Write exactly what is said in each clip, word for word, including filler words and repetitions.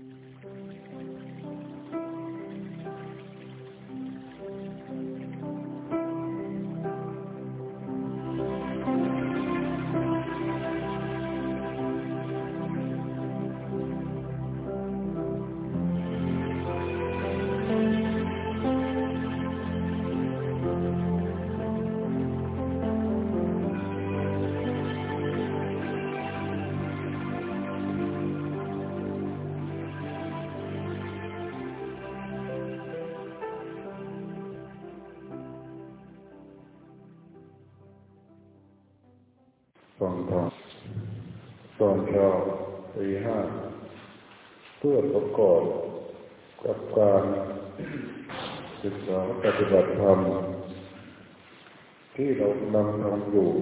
ฟังธรรมตอนเช้าตีห้าเพื่อประกอบกับการศึกษาปฏิบัติธรรมที่เรากำลังทำอยู่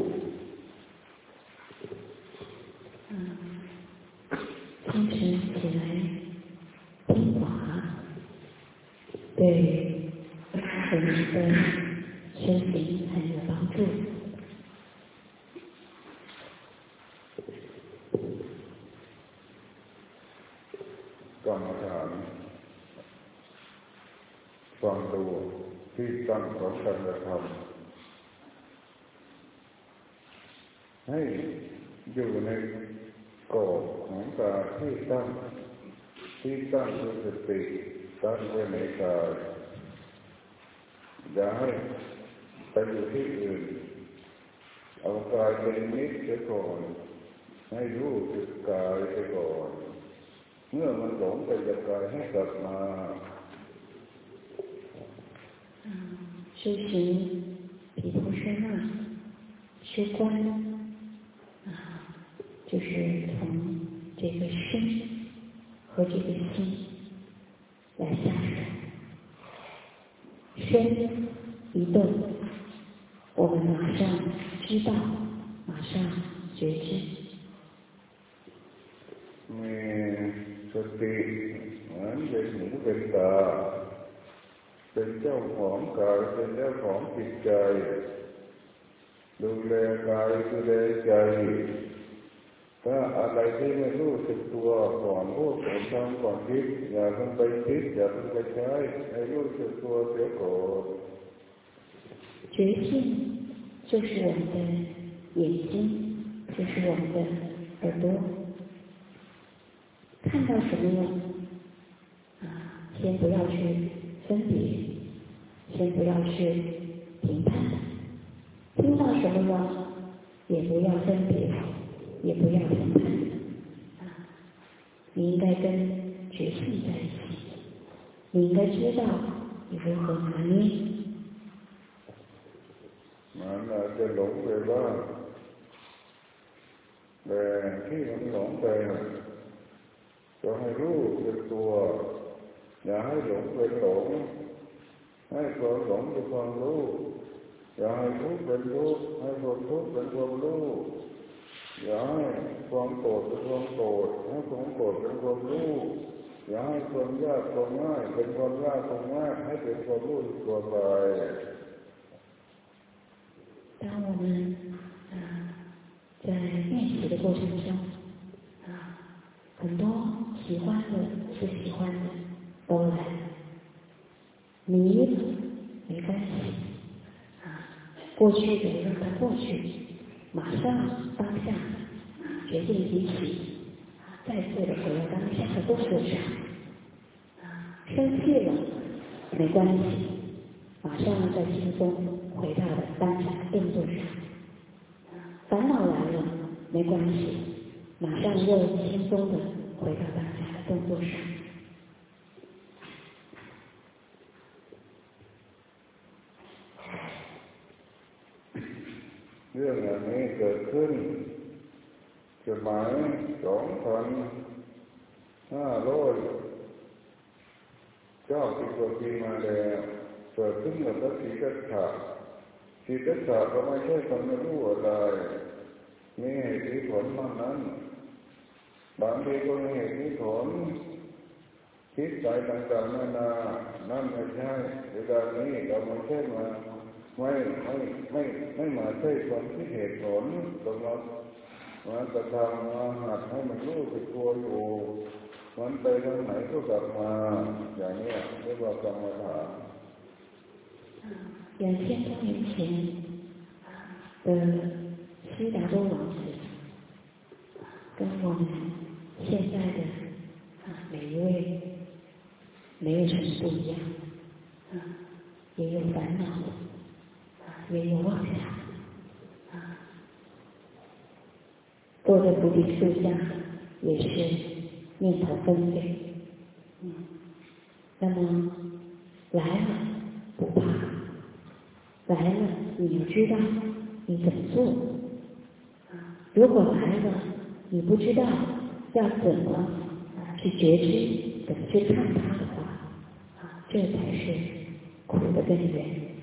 清晨起来听法，对我们的修行很有帮助。 กรรมฐานฟังดูที่ตั้งของการกระทำให้อยู่ในกรอบของการที่ตั้งที่ตั้งคือสติตั้งไว้ในกายอย่าให้ไปอยู่ที่อื่นเอากายเป็นนิจเสียก่อนให้รู้สึกกายเสียก่อนเมื่อมันหลงไปจากกายให้กลับมา修行毗婆舍那修观啊，就是从这个身和这个心来下手。身一动，我们马上知道，马上觉知。 มีสติเหมือนเป็นหูเป็นตาเป็นเจ้าของกายเป็นเจ้าของจิตใจดูแลกายดูแลใจถ้าอะไรที่ไม่รู้สึกตัวก่อนพูดก่อนทำก่อนคิดอย่าเพิ่งไปคิดอย่าเพิ่งไปใช้ให้รู้สึกตัวเสียก่อน觉性就是我们的眼睛，就是我们的耳朵。看到什么呢？啊，先不要去分别，先不要去评判。听到什么呢？也不要分别，也不要评判。啊，你应该跟觉性在一起，你应该知道你如何拿捏。 มันอาจจะหลงไปบ้างแต่ที่มันหลงไปก็ให้รู้สึกตัวอย่าให้หลงเป็นหลงให้ความหลงเป็นความรู้อย่าให้ทุกข์เป็นทุกข์ให้ความทุกข์เป็นความรู้อย่าให้ความโกรธเป็นความโกรธให้ความโกรธเป็นความรู้อย่าให้ความยากความง่ายเป็นความยากความง่ายให้เป็นความรู้สึกตัวไป当我们啊在练习的过程中啊，很多喜欢的不喜欢的都来了，迷了没关系啊，过去的让它过去，马上当下决定提起，再次的回到当下的动作上啊，生气了没关系，马上再轻松回到了当下的动作上。烦恼来了没关系，马上又轻松的回到当下的动作上。 เรื่องอันนี้เกิดขึ้นสมัยสองพันห้าร้อยเก้าสิบกว่าปีมาแล้วเกิดขึ้นกับพระศรีกัสสะศรีกัสสะก็ไม่ใช่คนไม่รู้อะไรมีเหตุผลมานั้นบางทีก็มีเหตุผลคิดใจต่างๆนานานั่นไม่ใช่เวลานี้เราไม่ใช่มาไม่ไม่ไม่ไม่มาใช่ความคิดเหตุผลตรงนั้นมากระทำมาหัดให้มันรู้สึกตัวอยู่มมันไปทางไหนก็กลับมาอย่างนี้เรียกว่ากรรมฐาน两千多年前的悉达多王子，跟我们现在的每一位没有什么不一样，也有烦恼，也有妄想，坐在菩提树下也是念头纷飞。嗯，那么来了不怕，来了你知道你怎么做。如果来了你不知道要怎么去觉知，怎么去看它的话，这才是苦的根源。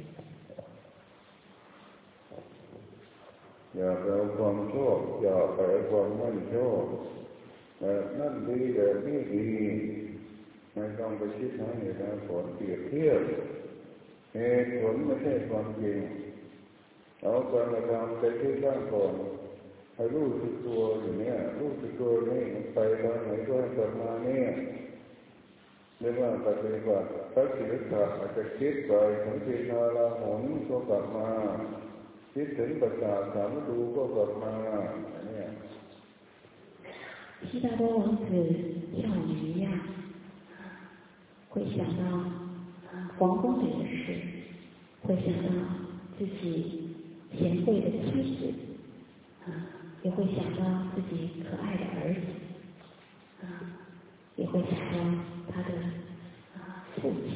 อย่าไปเอาความชอบอย่าไปเอาความไม่ชอบแต่นั่นดีแต่นี่ดีไม่ต้องไปคิดหาเหตุผลเปรียบเทียบเหตุผลไม่ใช่ความจริงเอาการกระทำไปที่ตั้งก่อนให้รู้สึกตัวอยู่เนี่ยรู้สึกตัวนี่มันไปทางไหนก็ให้กลับมาเนี่ยเรียกว่าปฏิบัติพระศิริขาอาจจะคิดไปถึงที่นาลาหนก็กลับมาคิดถึงประสาทสามดูก็กลับมาเนี่ย悉达多王子像我们一样，会想到皇宫里的事，会想到自己贤惠的妻子，也会想到自己可爱的儿子，也会想到他的父亲，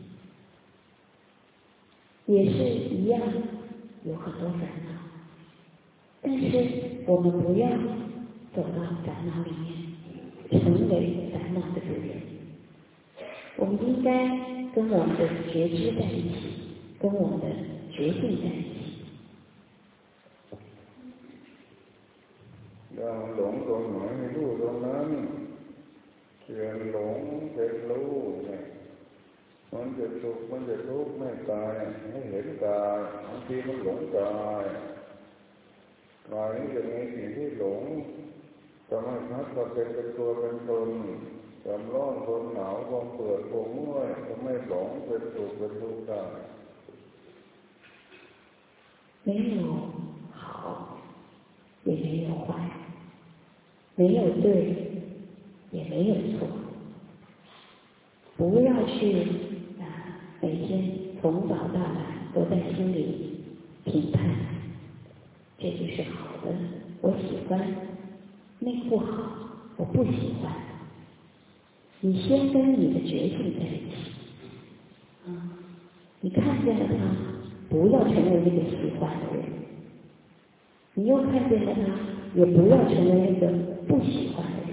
也是一样有很多烦恼。但是我们不要走到烦恼里面，成为烦恼的主人。我们应该跟我们的觉知在一起，跟我们的觉性在一起。 อย่างหลงตรงไหนให้รู้ตรงนั้นเสื่อมหลงเป็นรู้เนี่ยมันจะสุขมันจะทุกข์ไม่ตายไม่เห็นกายบางทีมันหลงกายกายนี้จะมีสิ่งที่หลงทำให้ชัดว่าเป็นเป็นตัวเป็นตนความร้อนความหนาวความเปื่อยความเมื่อยทำให้หลงเป็นสุขเป็นทุกข์ได้没有好，也没有坏，没有对，也没有错。不要去啊，每天从早到晚都在心里评判，这就是好的，我喜欢；那不好，我不喜欢。你先跟你的觉性在一起，啊，你看见了它，不要成为那个喜欢的人；你又看见了它，也不要成为那个不喜欢的人。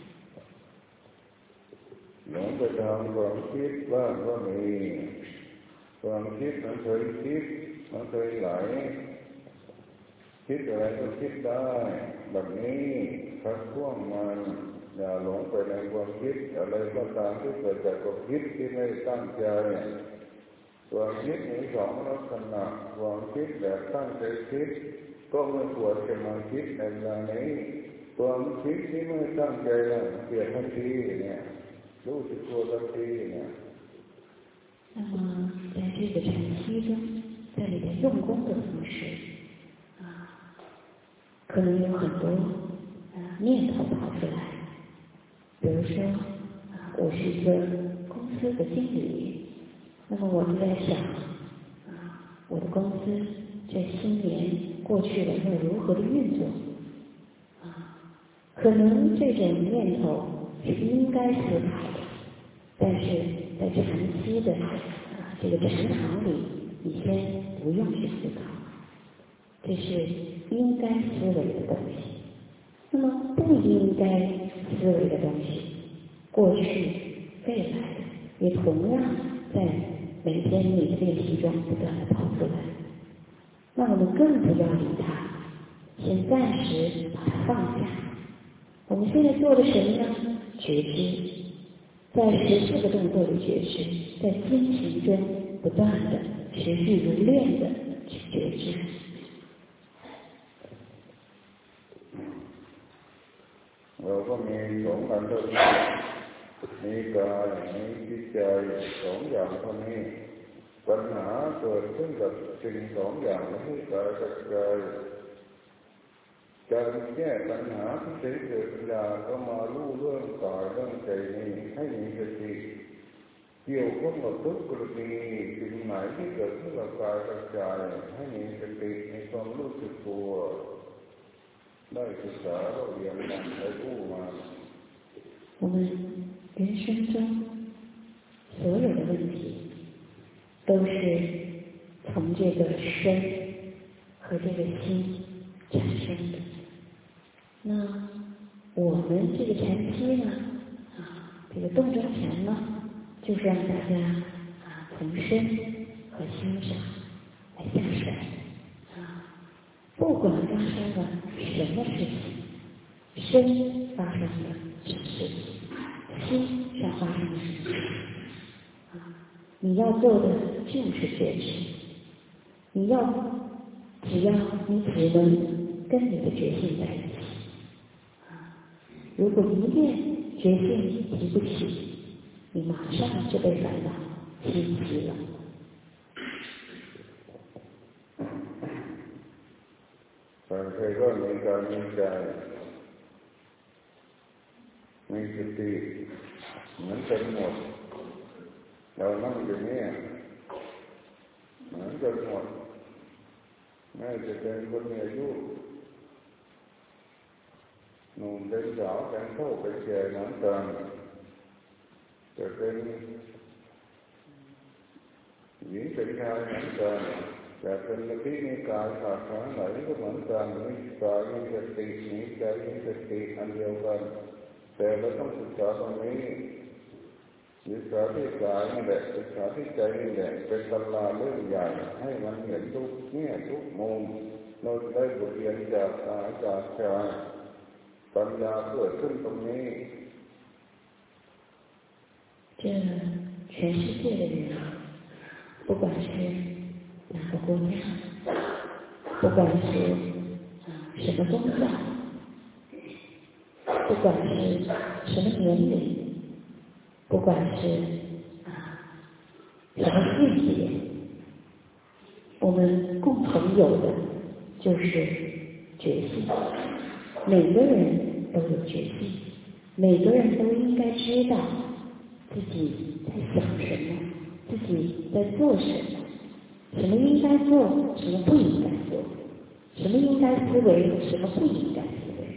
หลงไปทางความคิดบ้างก็มีความคิดมันเคยคิดมันเคยไหลคิดอะไรก็คิดได้แบบนี้ทักท้วงมันอย่าหลงไปในความคิดอะไรก็ตามที่เกิดจากความคิดที่ไม่ตั้งใจความคิดมีสองลักษณะความคิดแบบตั้งใจคิดก็ไม่ควรจะมาคิดในเวลานี้ความคิดที่ไม่ตั้งใจน่ะเปลี่ยนทันทีเนี่ยรู้สึกตัวทันทีเนี่ย那么在这个禅期中，在你的用功的同时，啊，可能有很多啊念头跑出来，比如说啊，我是一个公司的经理，那么我就在想啊，我的公司这新年过去了会如何的运作啊？可能这种念头是应该思考的，但是在禅期的啊这个禅堂里，你先不用去思考，这是应该思维的东西。那么不应该思维的东西，过去、未来也同样在每天你的练习中不断的跑出来。那我们更不要理它，先暂时把它放下。我们现在做的什么呢？觉知，在十四个动作里觉知，在心情中不断的持续如练的去觉知。 เราก็มีสองอันเท่านั้นมีกายมีจิตใจสองอย่างเท่านี้ปัญหาเกิดขึ้นกับสิ่งสองอย่างที่กายกับใจการแก้ปัญหาที่เกิดปัญญาก็มาลู่เรื่องกายเรื่องใจนี้ให้มีสติเกี่ยวข้องกับทุกกรณีสิ่งไหนที่เกิดขึ้นกับกายกับใจให้มีสติในความรู้สึกตัวได้ศึกษาเราเรียนมาได้รู้มา我们人生中所有的问题都是从这个身和这个心产生的。那我们这个禅期呢，啊，这个动中禅呢，就是让大家啊从身和心上来下手啊，不管发生了什么事情，身发生了什么事情，心上发生了什么事情，啊，你要做的就是觉知，你要只要你只能跟你的觉性在一起。如果一念觉性提不起，你马上就被烦恼侵袭了。 ใครก็มีการมีใจมีสติเหมือนกันหมดเรานั่งอยู่นี่เหมือนกันหมดแม้จะเป็นคนมีอายุหนุ่มเป็นสาวเป็นเฒ่าเป็นแก่เหมือนกันจะเป็นหญิงเป็นชายเหมือนกันจะเป็นลัทธินิกายศาสนาไหนก็เหมือนกันมีกายมีสติมีใจมีสติอันเดียวกันแต่เราต้องศึกษาตรงนี้ศึกษาที่กายนี่แหละศึกษาที่ใจนี่แหละเป็นตำราเรื่องใหญ่ให้มันเห็นทุกแง่ทุกมุมเราได้บทเรียนจากกายจากใจปัญญาเกิดขึ้นตรงนี้这全世界的人，不管是哪个国家，不管是什么宗教，不管是什么年龄，不管是啊什么性别，我们共同有的就是觉性。每个人都有觉性，每个人都应该知道自己在想什么，自己在做什么，什么应该做，什么不应该做，什么应该思维，什么不应该思维。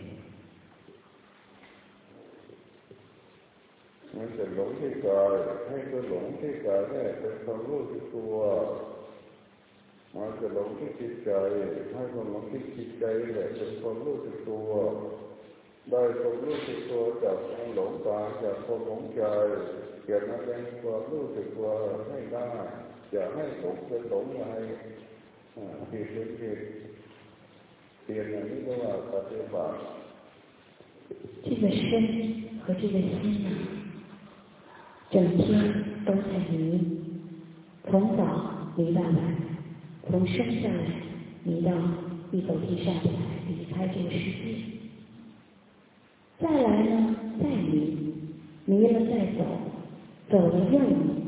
มันจะหลงที่กายให้ก็หลงที่กายได้เป็นความรู้ที่ตัวมันจะหลงที่จิตใจให้ความหลงที่จิตใจแหละเป็นความรู้ที่ตัวได้ความรู้ที่ตัวจากความหลงกายจากความหลงใจเกิดมาเป็นความรู้ที่ตัวให้ได้อย่าให้หลงเป็นหลงอะไรผิดเป็นผิดเปลี่ยนอย่างนี้ก็ว่าปฏิบัติ这个身和这个心呢，整天都在迷，从早迷到晚，从生下来迷到一走地上来离开这个世界，再来呢再迷，迷了再走，走了又迷，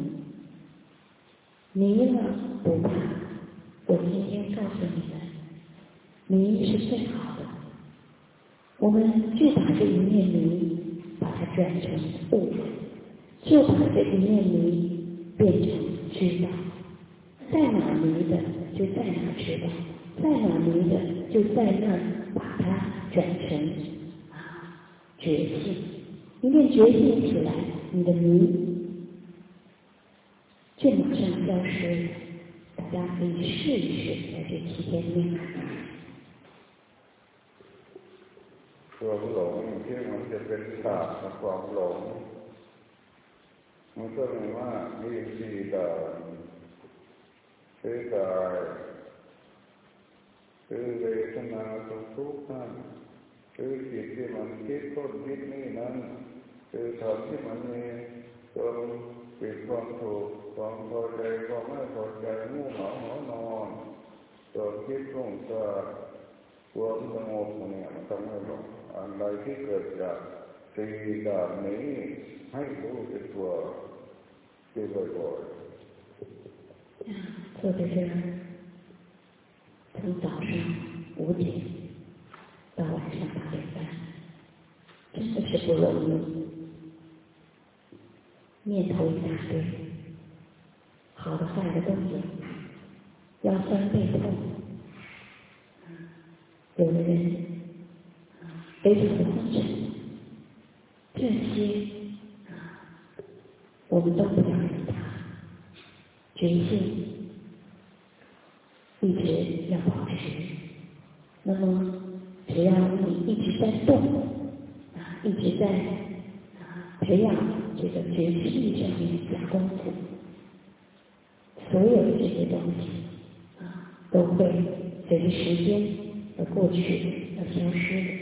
迷了不怕，我今天告诉你们，迷是最好的，我们就把这一念迷把它转成悟，就把这一念迷变成知道，在哪迷的就在哪知道，在哪迷的就在那把它转成啊觉性，一念觉性起来，你的迷就马上消失了。大家可以试一试，在这七天内。 ความหลงที่มันจะเป็นศาสตร์ของความหลงมันก็มีว่ามีสี่ด่านคือกายคือเวทนาสุขทุกข์นั่นคือจิตที่มันคิดต้นคิดนี่นั้นคือธรรมที่มันมีความผิดความถูกความพอใจความไม่พอใจง่วงเหงาหอนอนความคิดรุ่งซ่านความสงบเนี่ยมันทำให้หลงอะไรที่เกิดจากสี่ด่านนี้ให้รู้สึกตัวอยู่บ่อยๆ做的是从早上五点到晚上八点半，真的是不容易，念头一大堆，好的坏的都有，腰酸背痛，有的人非常的昏沉，这些我们都不要理它，决心一直要保持。那么只要你一直在动啊，一直在啊培养这个觉知力上面下功夫，所有的这些东西啊都会随着时间而过去，而消失的。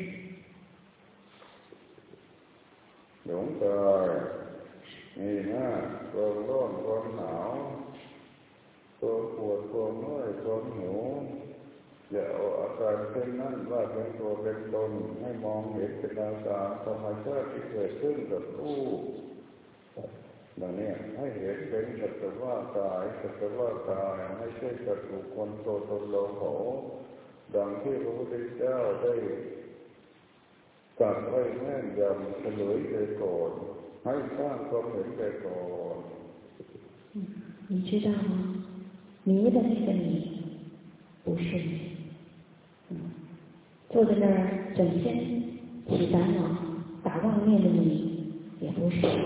หลงกายมีหน้าความร้อนความหนาวความปวดความเมื่อยความหิวอย่าเอาอาการเช่นนั้นว่าเป็นตัวเป็นตนให้มองเห็นเป็นอาการธรรมชาติที่เกิดขึ้นกับรูปดังนี้ให้เห็นเป็นสัจว่ากายสัจว่ากายไม่ใช่สัตว์บุคคลตัวตนเราเขาดังที่พระพุทธเจ้าได้ตรัสไว้แม่นยำเฉลยไปก่อนให้สร้างความเห็นไปก่อน你知道吗？迷的那个你不是你，嗯，坐在那儿整天起烦恼、打妄念的你也不是你，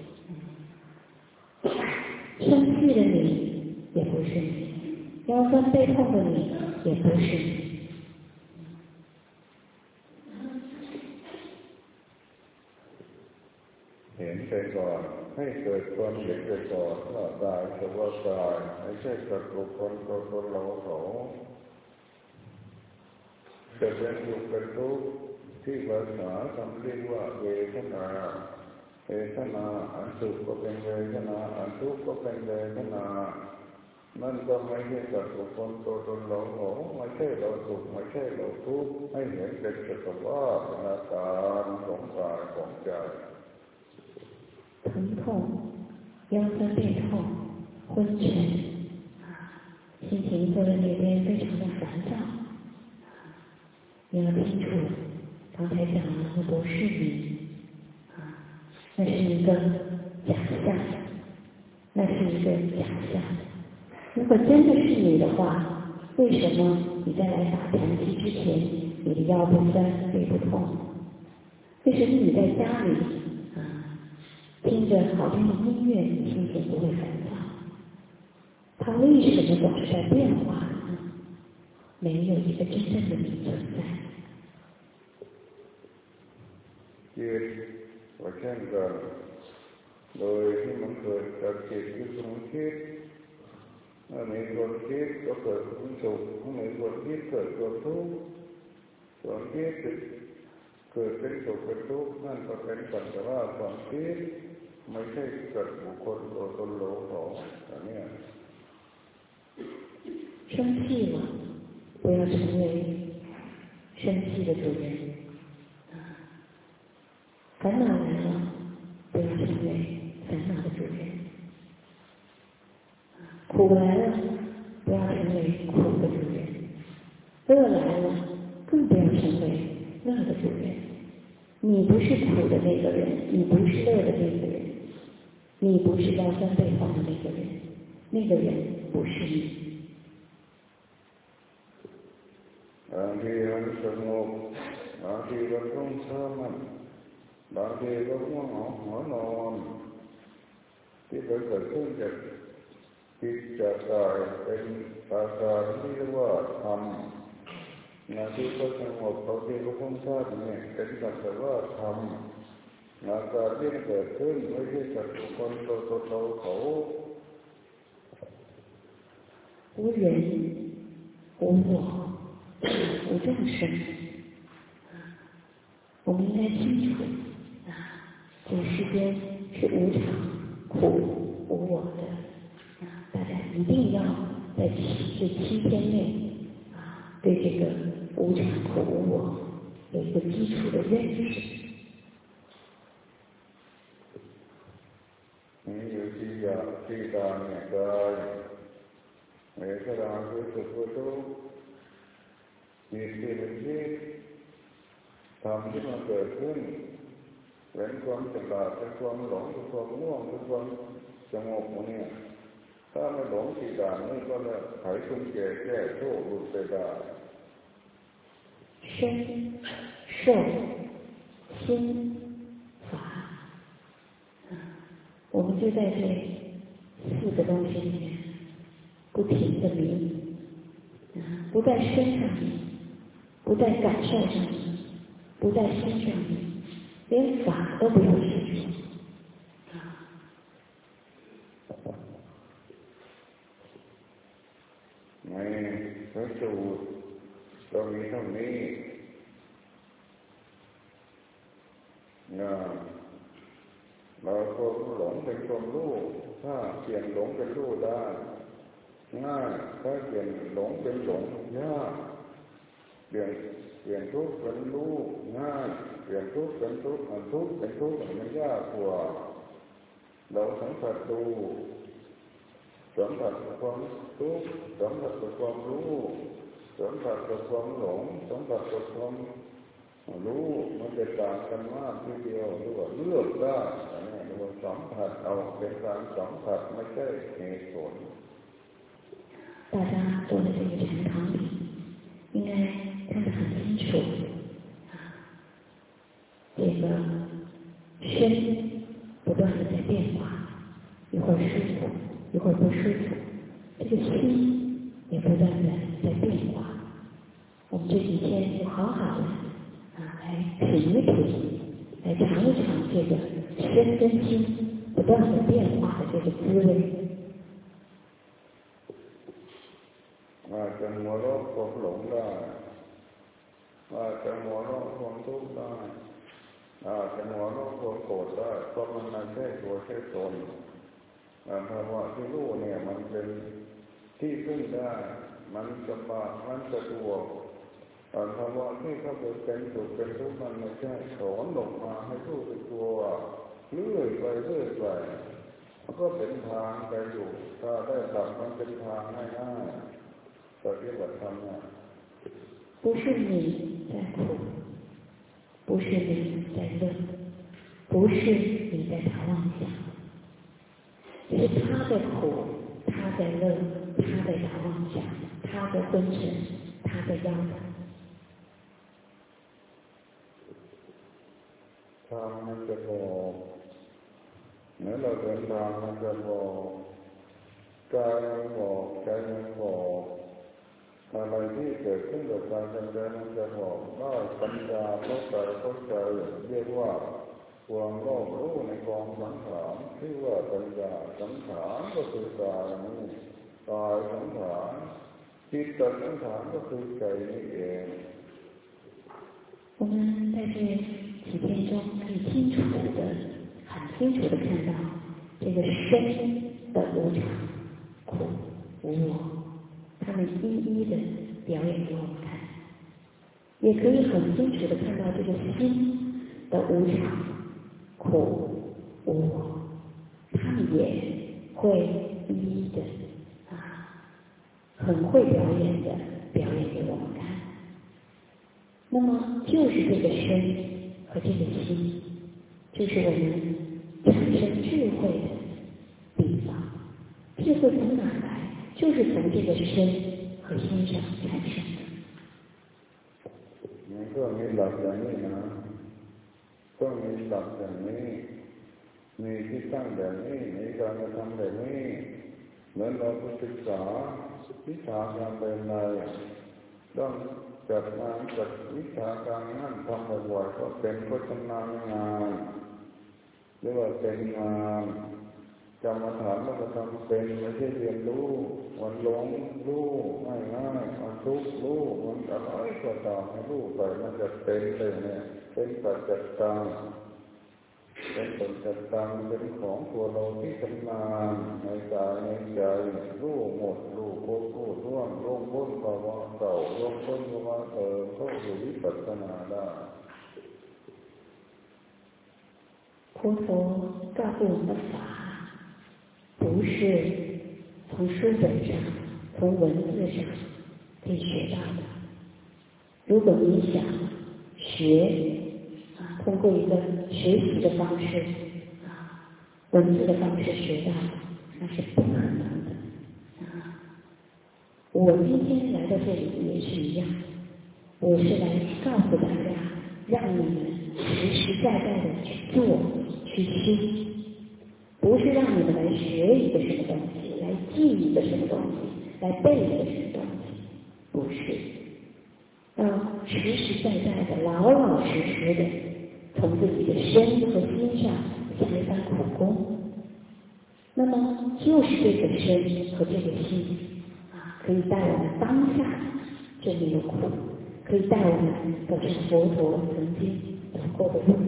嗯，生气的你也不是你，腰酸背痛的你也不是你。 เห็นไปก่อนให้เกิดความเห็นไปก่อนว่ากายสัจว่ากายไม่ใช่สัตว์บุคคลตัวตนเราเขาจะเป็นสุขเป็นทุกข์ที่ภาษาคำเรียกว่าเวทนาเวทนาอันสุขก็เป็นเวทนาอันทุกข์ก็เป็นเวทนานั่นก็ไม่ใช่สัตว์บุคคลตัวตนเราเขาไม่ใช่เราสุขไม่ใช่เราทุกข์ให้เห็นเป็นสภาวะเป็นอาการของกายของใจ疼痛、腰酸背痛、昏沉，心情坐在那边非常的烦躁。你要清楚，刚才讲了，那不是你，那是一个假象，那是一个假象。如果真的是你的话，为什么你在来打禅期之前，你的腰不酸背不痛？为什么你在家里听着好听的音乐，心情不会烦躁？它为什么总是在变化呢？没有一个真正的你存在。 จิตก็เช่นกันโดยที่มันเกิดจากจิตที่ทรงคิดเมื่อมีความคิดก็เกิดความสุขเมื่อมีความคิดเกิดความทุกข์ความคิดเกิดเป็นสุขเป็นทุกข์นั่นก็เป็นสัจว่าความคิดไม่ใช่สัตว์บุคคลตัวตนเราเขาอันนี้生气了，不要成为生气的主人；烦恼来了，不要成为烦恼的主人；苦来了，不要成为苦的主人；乐来了，更不要成为乐的主人。你不是苦的那个人，你不是乐的那个人，你不是腰酸背痛的那个人，那个人不是你。 บางทีมันสงบบางทีมันรุ่งเช้ามันบางทีก็ง่วงหัวนอนที่เกิดขึ้นจากจิตจากกายเป็นอาการที่เรียกว่าธรรมนาทีก็สงบบางทีก็รุ่งเช้าเนี่ยเป็นสัจว่าธรรมอาการที่เกิดขึ้นไม่ใช่สัตว์บุคคลตัวตนเราเขา无人无我无众生，我们应该清楚啊，这个世间是无常、苦、无我的啊，大家一定要在这七天内啊，对这个无常、苦、无我有一个基础的认识。 จียาจีดาเนี่ยกายเมตตาคือสุขทุกข์มีสิ่งที่ทำที่มันเกิดขึ้นเป็นความฉลาดเป็นความหลงเป็นความง่วงเป็นความสงบเนี่ยถ้าไม่หลงจีดานี่ก็จะไขคุณแก่แก้โชคหลุดไปได้身受心法我们就在这四个东西里面不停的迷，不在身上迷，不在感受上迷，不在心上迷，连法都不用执着。 ในพระสูตรก็มีเท่านี้นะเราก็หลงเป็นความรู้ถ้าเปลี่ยนหลงเป็นรู้ได้ง่ายถ้าเปลี่ยนหลงเป็นหลงยากเปลี่ยนเปลี่ยนทุกข์เป็นรู้ง่ายเปลี่ยนทุกข์เป็นทุกข์มันทุกข์เป็นทุกข์มันยากกว่าเราสังเกตดูสัมผัสกับความทุกข์สัมผัสกับความรู้สัมผัสกับความหลงสัมผัสกับความรู้มันจะต่างกันมากทีเดียวหรือว่าเลือกได้อันนี้เรียกว่าสัมผัสเอาเป็นการสัมผัสไม่ใช่เหตุผล大家坐在这个禅堂里，应该看得很清楚啊，这个身不断的在变化，一会儿舒服，一会儿不舒服，这个心也不断的在变化。我们这几天就好好的啊，来品一品，来尝一尝这个身跟心不断的变化的这个滋味。 อาจจะหัวเราะความหลงได้อาจจะหัวเราะความทุกข์ได้อาจจะหัวเราะความโกรธได้เพราะมันไม่ใช่ตัวใช่ตนภาวะที่รู้เนี่ยมันเป็นที่พึ่งได้มันสบายมันสะดวกภาวะที่เขาเป็นสุขเป็นทุกข์มันไม่ใช่ถอนออกมาให้รู้สึกตัวเลื่อยไปเรื่อยไปมันก็เป็นทางไปอยู่ถ้าได้ทำมันเป็นทางง่ายๆ不是你在苦，不是你在乐，不是你在打妄想，是他在苦，他在乐，他在打妄想，他在昏沉，他在摇摆。 ทางมันจะบอกเมื่อเราเดินทางมันจะบอกกายมันบอกใจมันบอกอะไรที่เกิดขึ้นกับการทำใจมันจะบอกว่าปัญญาเข้าใจเข้าใจเรียกว่าความรอบรู้ในกองสังขารที่ว่าปัญญาสังขารก็คือกายนี้กายสังขารจิตสังขารก็คือใจนี่เอง我们在这几天中可以清楚的、很清楚的看到这个身的无常、苦、无我。他们一一的表演给我们看，也可以很清楚的看到这个心的无常、苦、无我，他们也会一一的啊，很会表演的表演给我们看。那么就是这个身和这个心，就是我们产生智慧的地方。智慧从哪来？就是从这个身和心上产生的。 มันก็มีหลักอย่างนี้นะต้องมีหลักอย่างนี้มีที่ตั้งแบบนี้มีการกระทำแบบนี้เหมือนเราศึกษาวิชาการใดๆต้องจัดงานจัดวิชาการนั่นทำบ่อยๆก็เป็นก็ชำนาญงานหรือว่าเป็นงานกรรมฐานแล้วก็ทำเป็นไม่ใช่เรียนรู้มันหลงรู้ง่ายๆมันทุกข์รู้มันอะไรก็ตามให้รู้ไปมันจะเป็นเลยเนี่ยเป็นปัจจัยตังเป็นปัจจัยตังเป็นของตัวเราที่ทำงานในกายในใจรู้หมดรู้ครบรู้ร่วงร่วงพ้นภาวะเก่าร่วงพ้นภาวะเดิมเข้าสู่วิปัสสนาได้佛陀告诉我们的法不是从书本上、从文字上可以学到的。如果你想学啊，通过一个学习的方式啊，文字的方式学到，那是不可能的啊。我今天来到这里也是一样，我是来告诉大家，让你们实实在在的去做、去听，不是让你们来学一个什么东西，来记一个什么东西，来背一个什么东西，不是。要实实在在的、老老实实的，从自己的身和心上下一番苦功。那么，就是这个身和这个心啊，可以带我们当下这里的苦，可以带我们走上佛陀曾经走过的路。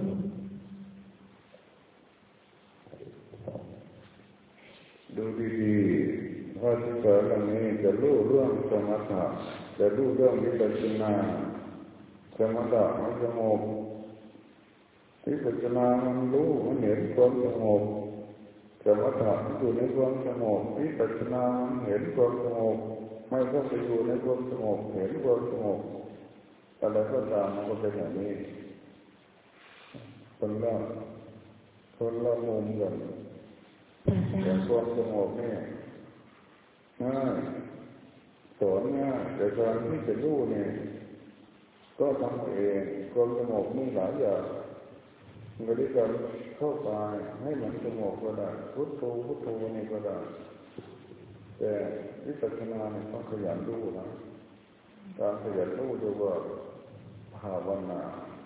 ดูดีๆว่าที่สอนเหล่านี้จะรู้เรื่องสมถะจะรู้เรื่องวิปัสสนาสมถะมันสงบวิปัสสนามันรู้มันเห็นความสงบสมถะมันอยู่ในความสงบวิปัสสนามันเห็นความสงบไม่ต้องไปอยู่ในความสงบเห็นความสงบอะไรก็ตามมันก็เป็นอย่างนี้คนละคนละมุมกันแต่ความสงบเนี่ยง่ายสอนง่ายแต่การที่จะรู้เนี่ยก็ทำเองความสงบมีหลายอย่างบริกรรมเข้าไปให้มันสงบก็ได้พุทโธพุทโธนี่ก็ได้แต่วิปัสสนาเนี่ยต้องขยันรู้นะการขยันรู้เรียกว่าภาวนา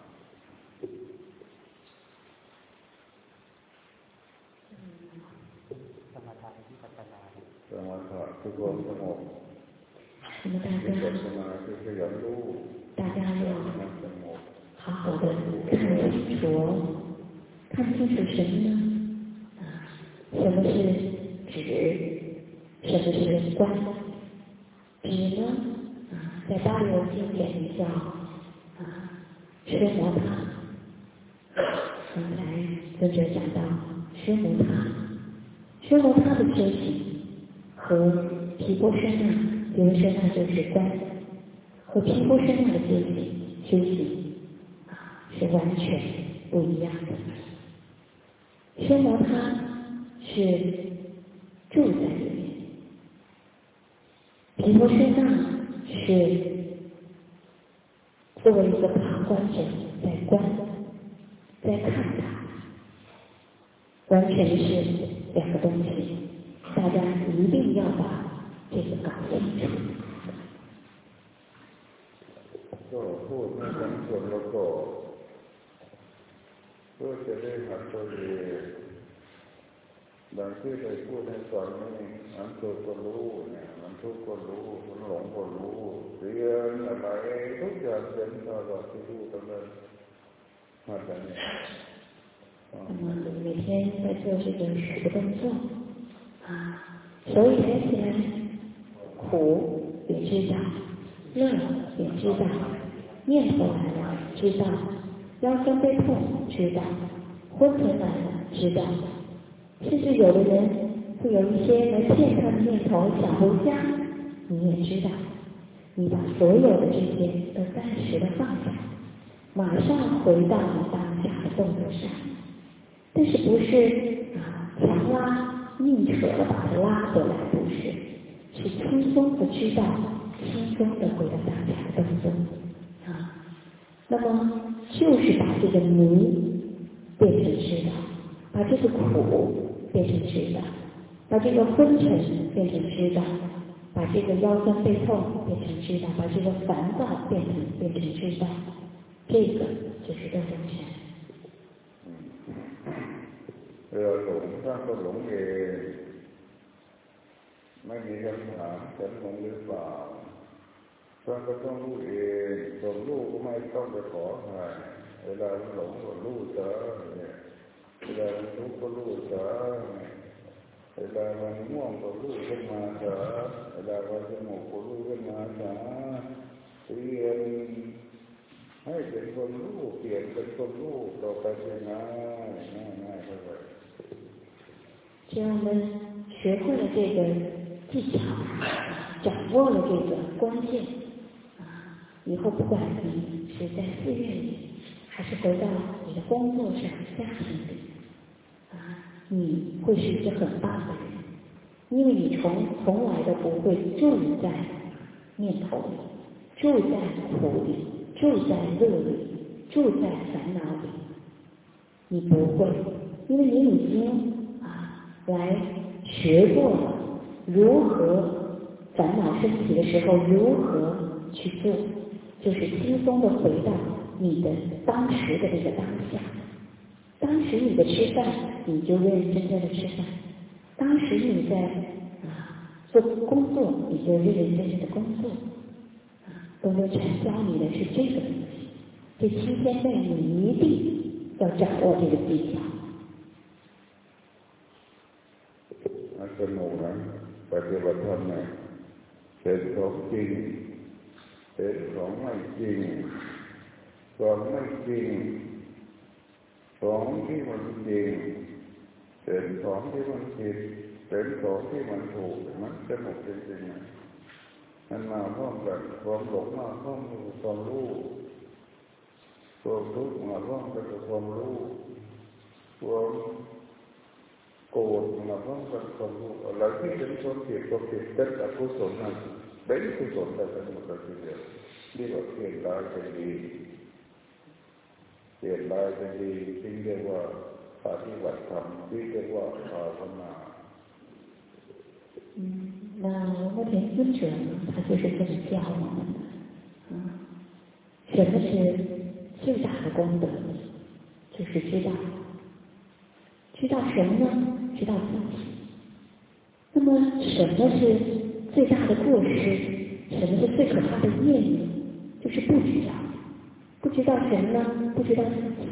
สมถะคือความสงบวิปัสสนาคือขยันรู้大家要好好的看清楚，看清楚什么呢？啊，什么是止？什么是观？止呢？啊，在巴黎经典里叫啊奢摩他。刚才尊者讲到奢摩他，奢摩他的修行和毗波舍那，毗波舍那就是观，和毗波舍那的修行修行啊是完全不一样的。奢摩他是住在里面，毗波舍那是作为一个旁观者在观，在看它，完全是两个东西。大家一定要把这个搞清楚。 ก็พูดในสังคมแล้วก็เพื่อจะได้หัดตัวเองดังที่เคยพูดให้ฟังนี่มันเกิดก็รู้เนี่ยมันทุกข์ก็รู้มันหลงก็รู้เรียนอะไรทุกอย่างเป็นตลอดที่รู้ทั้งนั้นหัดอย่างนี้那么每天在做这个数的动作啊，手里抬起来，苦也知道，乐也知道，念头来了知道，腰酸背痛知道，昏沉来了知道，甚至有的人会有一些来骗他的念头想回家，你也知道，你把所有的这些都暂时的放下，马上回到你当下的动作上。但是不是啊强拉硬扯的把它拉回来，不是，是轻松的知道，轻松的回到当下的动作啊。那么就是把这个迷变成知道，把这个苦变成知道，把这个昏沉变成知道，把这个腰酸背痛变成知道，把这个烦躁变成变成知道，这个就是六根尘。 เวลาหลงถ้าก็หลงเองไม่มีคำถามฉันหลงหรือเปล่าถ้าก็ต้องรู้เองตัวรู้ก็ไม่ต้องไปขอใครเวลาหลงก็รู้ซะเวลาทุกข์ก็รู้ซะเวลามันง่วงก็รู้ขึ้นมาซะเวลามันสงบก็รู้ขึ้นมาซะเรียนให้เป็นคนรู้เปลี่ยนเป็นคนรู้ต่อไปเป็นง่ายง่ายง่ายเท่าไหร่只要我们学会了这个技巧，掌握了这个关键，啊，以后不管你是在寺院里，还是回到你的工作上、家庭里，啊，你会是一个很棒的人，因为你从从来都不会住在念头里，住在苦里，住在乐里，住在烦恼里，你不会，因为你已经啊来学过了如何烦恼升起的时候如何去做，就是轻松的回到你的当时的这个当下。当时你的吃饭，你就认认真真的吃饭；当时你在啊做工作，你就认认真真的工作。啊，东流禅教你的是这个东西，这七天内你一定要掌握这个技巧。 สนุกนะปฏิบัติธรรมเนี่ยเป็นของจริงเป็นของไม่จริงของไม่จริงของที่มันจริงเป็นของที่มันผิดเป็นของที่มันถูกมันสนุกจริงๆมันมาพร้อมกันความหลงมาพร้อมกับความรู้ความทุกข์มาพร้อมกับความรู้ความโกรธมาพร้อมกับความรู้อะไรที่เป็นความผิดความผิดเป็นอกุศลนั้นเป็นกุศลแต่เป็นหมดทีเดียวเรียกว่าเปลี่ยนร้ายเป็นดีเปลี่ยนร้ายเป็นดีที่เรียกว่าปฏิบัติธรรมที่เรียกว่าภาวนา嗯，那目前尊者呢，他就是这么教我们的。嗯，什么是最大的功德？就是知道，知道什么呢？知道自己。那么什么是最大的过失？什么是最可怕的业呢？就是不知道。不知道什么呢？不知道自己。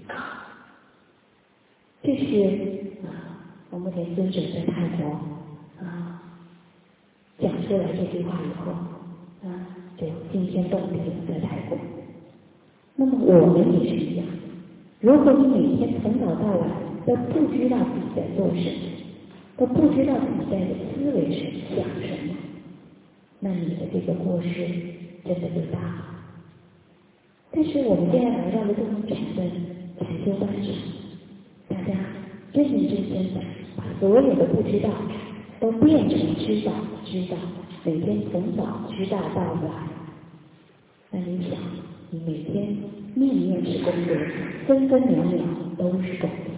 这是啊，我目前尊者在泰国啊讲出来这句话以后啊，就惊天动地在泰国。那么我们也是一样，如果你每天从早到晚都不知道自己在做什么，都不知道自己在思维什么、想什么，那你的这个过失真的就大了。但是我们现在来到了这种禅的禅修班上，大家认认真真的把所有的不知道都变成知道，知道，每天从早知道到晚。那你想，你每天念念是功德，分分秒秒都是功德。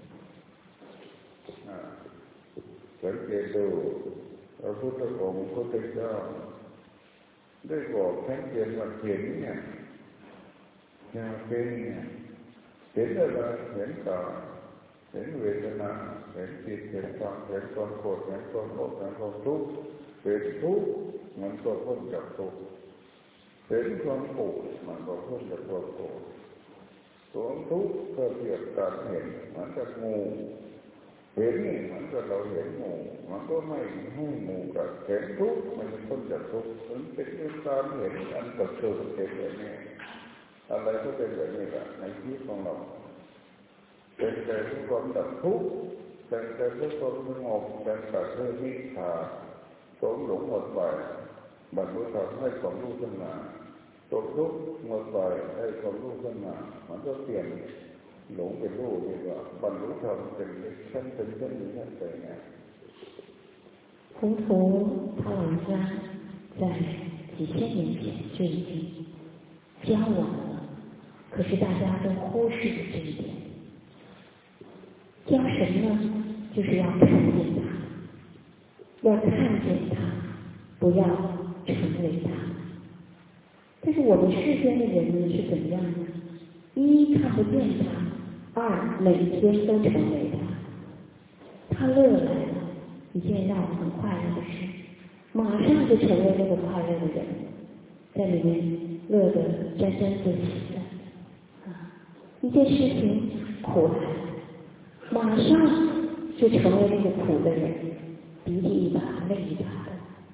สังเกตดูพระพุทธองค์พระพุทธเจ้าได้บอกชัดเจนว่าเห็นเนี่ยอย่าเป็นเนี่ยเห็นอะไรเห็นตาเห็นเวทนาเห็นจิตเห็นธรรมเห็นความโกรธเห็นความโลภเห็นความทุกข์เป็นทุกข์มันก็พ้นจากทุกข์เห็นความโกรธมันก็พ้นจากความโกรธความทุกข์ก็เกิดการเห็นมันจะงูเห็นนี่มันก็เราเห็นงูมันก็ไม่ให้งูกับเห็นทุกข์มันจะพ้นจากทุกข์มันเป็นการเห็นอันประเสริฐเป็นแบบนี้อะไรก็เป็นแบบนี้แหละในชีวิตของเราเป็นใจทุกความดับทุกข์เป็นใจทุกความสงบเป็นใจเพื่อนิพพานความหลงหมดไปบรรลุธรรมให้ความรู้ขึ้นมาตกทุกข์หมดไปให้ความรู้ขึ้นมามันก็เปลี่ยนหลงเป็นรู้ดีกว่าบรรลุธรรมเป็นชั้นเป็นชั้นนี้ชั้นไปไง糊涂他老人家在几千年前就已经教我们了，可是大家都忽视了这一点。教什么呢？就是要看见它，要看见它，不要成为它。但是我们世间的人呢是怎么样呢？一看不见它，二每天都成为它。他乐来了，一件让我很快乐的事，马上就成为那个快乐的人，在里面乐得沾沾自喜的。啊，一件事情苦来了，马上就成为那个苦的人，鼻涕一把泪一把的。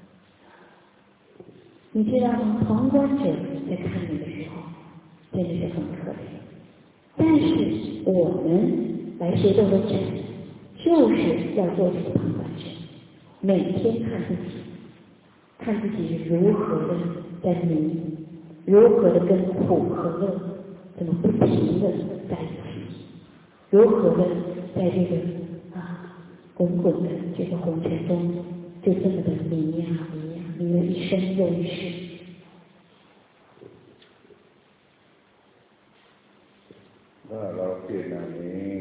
你知道吗？旁观者在看你的时候，真的是很可怜。但是我们来学这个禅，就是要做这个旁观者。 每天看自己，看自己如何的在迷，如何的跟苦和乐怎么不停的在一起，如何的在这个啊滚滚的这个红尘中就这么的迷呀迷呀，迷了一生又一世。 ถ้าเราเปลี่ยนอย่างนี้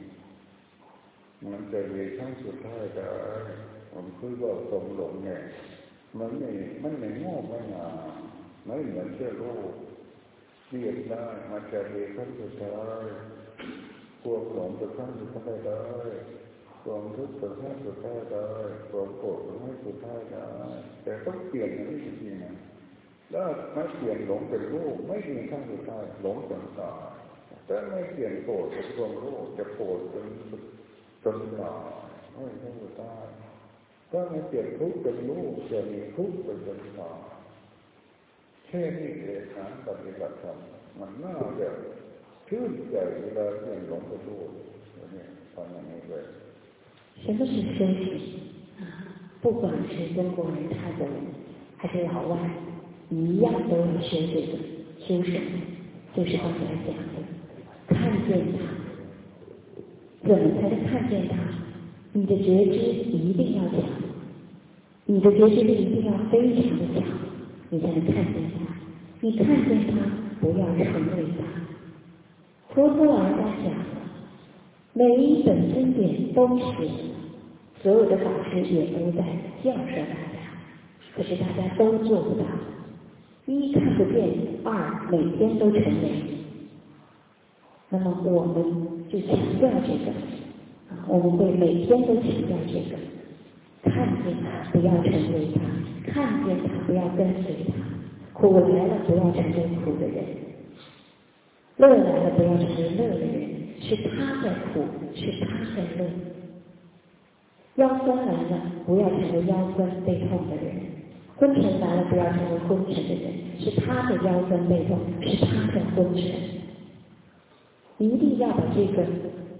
มันจะมีครั้งสุดท้ายได้ผมคิดว่าความหลงเนี่ยมันไม่มันไม่โง่ไม่หนาไม่เหมือนเชื้อโรคเรียกได้มันจะมีครั้งสุดท้ายความหลงเป็นครั้งสุดท้ายได้ความทุกข์เป็นครั้งสุดท้ายได้ความโกรธเป็นครั้งสุดท้ายได้แต่ต้องเปลี่ยนอย่างนี้จริงๆนะถ้าไม่เปลี่ยนหลงเป็นโรคไม่มีครั้งสุดท้ายหลงจนตายแต่ไม่เปลี่ยนโกรธเป็นความโลภจะโกรธจนจนตายไม่ใช่สุดท้ายถ้าไม่เปลี่ยนทุกข์เป็นโลภจะมีทุกข์เป็นจนตายแค่นี้เองการปฏิบัติธรรมมันน่าจะชื่นใจเวลาเปลี่ยนหลงเป็นโลภเนี่ยทำอย่างนี้เลย什么是修行啊？不管是中国人、泰国人还是老外，一样都要修这个修什么？就是刚才讲的，看见它。怎么才能看见它？你的觉知一定要强，你的觉知力一定要非常的强，你才能看见它。你看见它，不要成为它。佛陀老人家讲了，每一本经典都写了，所有的法师也都在教授大家，可是大家都做不到。一看不见，二每天都成为。那么我们就强调这个啊，我们会每天都强调这个，看见它不要成为它，看见它不要跟随它，苦来了不要成为苦的人，乐来了不要成为乐的人，是他的苦，是他的乐。腰酸来了不要成为腰酸背痛的人，昏沉来了不要成为昏沉的人，是他的腰酸背痛，是他的昏沉。一定要把这个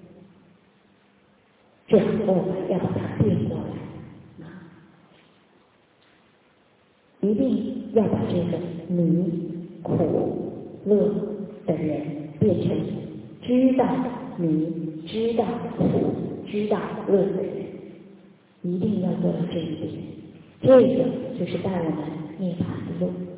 转过来，要把它变过来，一定要把这个迷、苦、乐的人变成知道迷、知道苦、知道乐的人，一定要做到这一点。这个就是带我们涅槃的路。